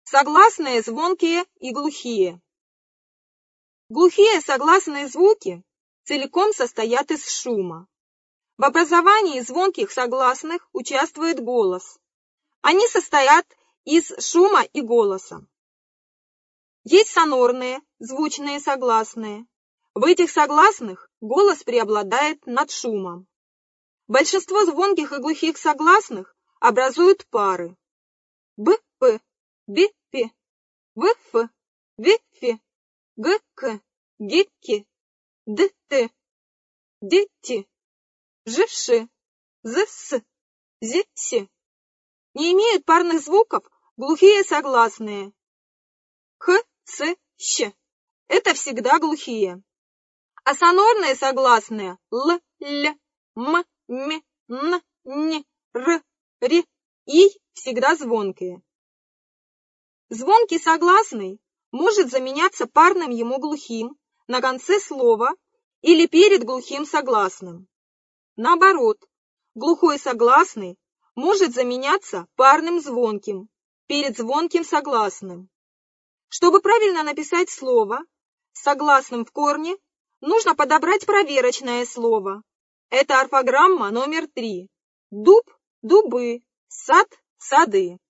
Согласные, звонкие и глухие. Глухие согласные звуки целиком состоят из шума. В образовании звонких согласных участвует голос. Они состоят из шума и голоса. Есть сонорные, звучные согласные. В этих согласных голос преобладает над шумом. Большинство звонких и глухих согласных образуют пары. Б-п, би-пи, в-ф, ви-фи, г-к, ги-ки, д-т, ди-ти, ж-ши, з-с, зи-си. Не имеют парных звуков глухие согласные. Х, ц, щ. Это всегда глухие. А сонорные согласные л, л, м, м, н, н, р, ри, и всегда звонкие. Звонкий согласный может заменяться парным ему глухим на конце слова или перед глухим согласным. Наоборот, глухой согласный может заменяться парным звонким перед звонким согласным. Чтобы правильно написать слово с согласным в корне, нужно подобрать проверочное слово. Это орфограмма номер 3. Дуб – дубы, сад – сады.